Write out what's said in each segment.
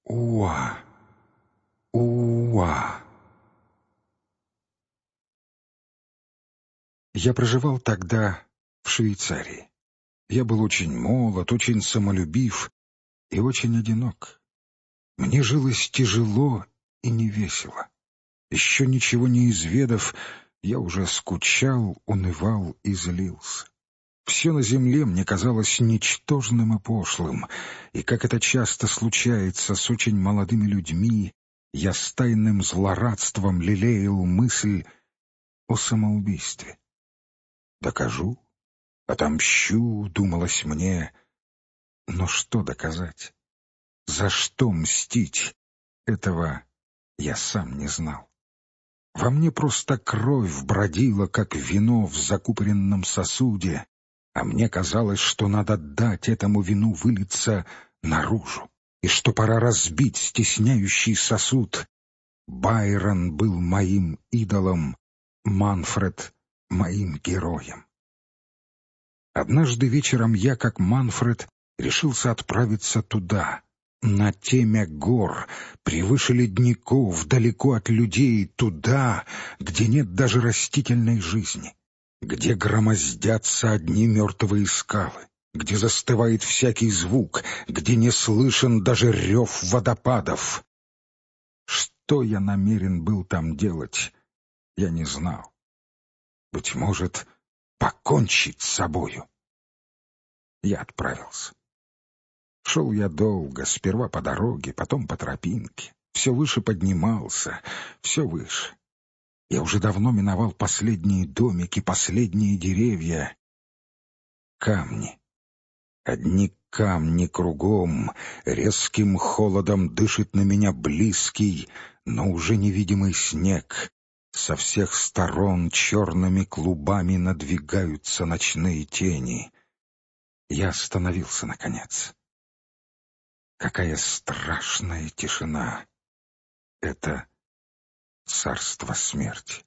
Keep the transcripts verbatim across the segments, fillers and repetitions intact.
Уа! Уа! Я проживал тогда в Швейцарии. Я был очень молод, очень самолюбив и очень одинок. Мне жилось тяжело и невесело. Еще ничего не изведав, я уже скучал, унывал и злился. Все на земле мне казалось ничтожным и пошлым, и, как это часто случается с очень молодыми людьми, я с тайным злорадством лелеял мысль о самоубийстве. Докажу, отомщу, думалось мне, но что доказать? За что мстить? Этого я сам не знал. Во мне просто кровь бродила, как вино в закупоренном сосуде, а мне казалось, что надо дать этому вину вылиться наружу, и что пора разбить стесняющий сосуд. Байрон был моим идолом, Манфред — моим героем. Однажды вечером я, как Манфред, решился отправиться туда, на темя гор, превыше ледников, далеко от людей, туда, где нет даже растительной жизни, где громоздятся одни мертвые скалы, где застывает всякий звук, где не слышен даже рев водопадов. Что я намерен был там делать, я не знал. Быть может, покончить с собою. Я отправился. Шел я долго, сперва по дороге, потом по тропинке. Все выше поднимался, все выше. Я уже давно миновал последние домики, последние деревья. Камни. Одни камни кругом, резким холодом дышит на меня близкий, но уже невидимый снег. Со всех сторон черными клубами надвигаются ночные тени. Я остановился, наконец. Какая страшная тишина! Это царство смерти.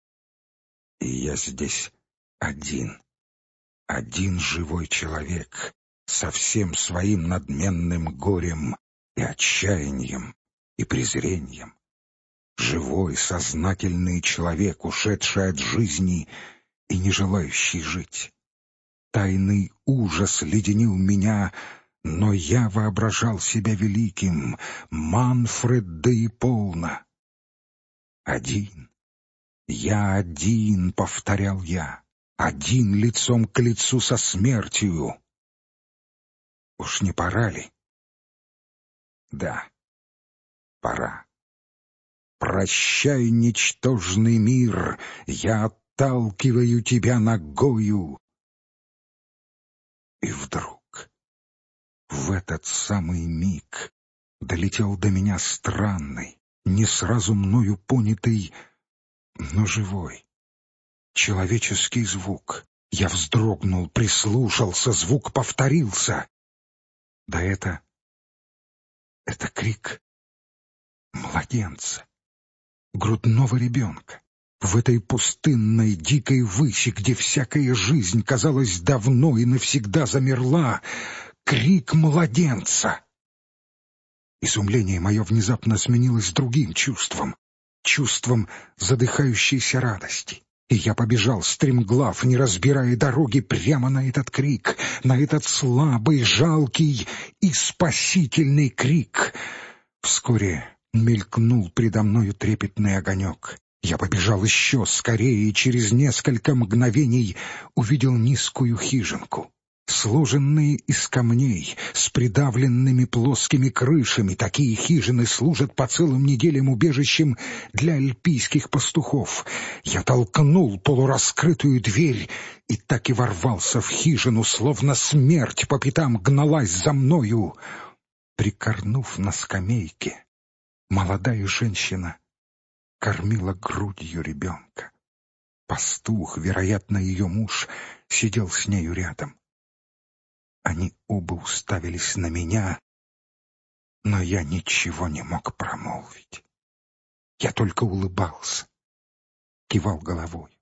И я здесь один, один живой человек, со всем своим надменным горем и отчаянием и презрением. Живой, сознательный человек, ушедший от жизни и не желающий жить. Тайный ужас леденил меня, но я воображал себя великим, Манфред, да и полно. Один, я один, повторял я, один лицом к лицу со смертью. Уж не пора ли? Да, пора. Прощай, ничтожный мир, я отталкиваю тебя ногою. И вдруг, в этот самый миг, долетел до меня странный, не сразу мною понятый, но живой, человеческий звук. Я вздрогнул, прислушался, звук повторился. Да это... это крик младенца, грудного ребенка. В этой пустынной, дикой выси, где всякая жизнь, казалось, давно и навсегда замерла, крик младенца. Изумление мое внезапно сменилось другим чувством, чувством задыхающейся радости. И я побежал, стремглав, не разбирая дороги, прямо на этот крик, на этот слабый, жалкий и спасительный крик. Вскоре мелькнул предо мною трепетный огонек. Я побежал еще скорее и через несколько мгновений увидел низкую хижинку. Сложенные из камней, с придавленными плоскими крышами, такие хижины служат по целым неделям убежищем для альпийских пастухов. Я толкнул полураскрытую дверь и так и ворвался в хижину, словно смерть по пятам гналась за мною. Прикорнув на скамейке, молодая женщина кормила грудью ребенка. Пастух, вероятно, ее муж, сидел с нею рядом. Они оба уставились на меня, но я ничего не мог промолвить. Я только улыбался, кивал головой.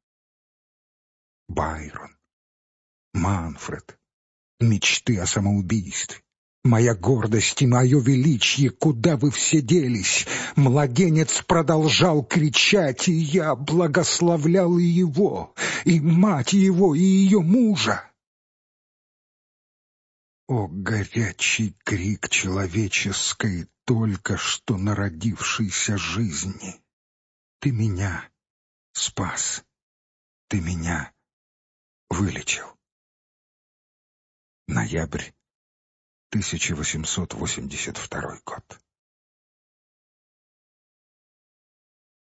Байрон, Манфред, мечты о самоубийстве, Моя гордость и мое величие, куда вы все делись? Младенец продолжал кричать, и я благословлял и его, и мать его, и ее мужа. О, горячий крик человеческой, только что народившейся жизни! Ты меня спас, ты меня вылечил. Ноябрь тысяча восемьсот восемьдесят второй год.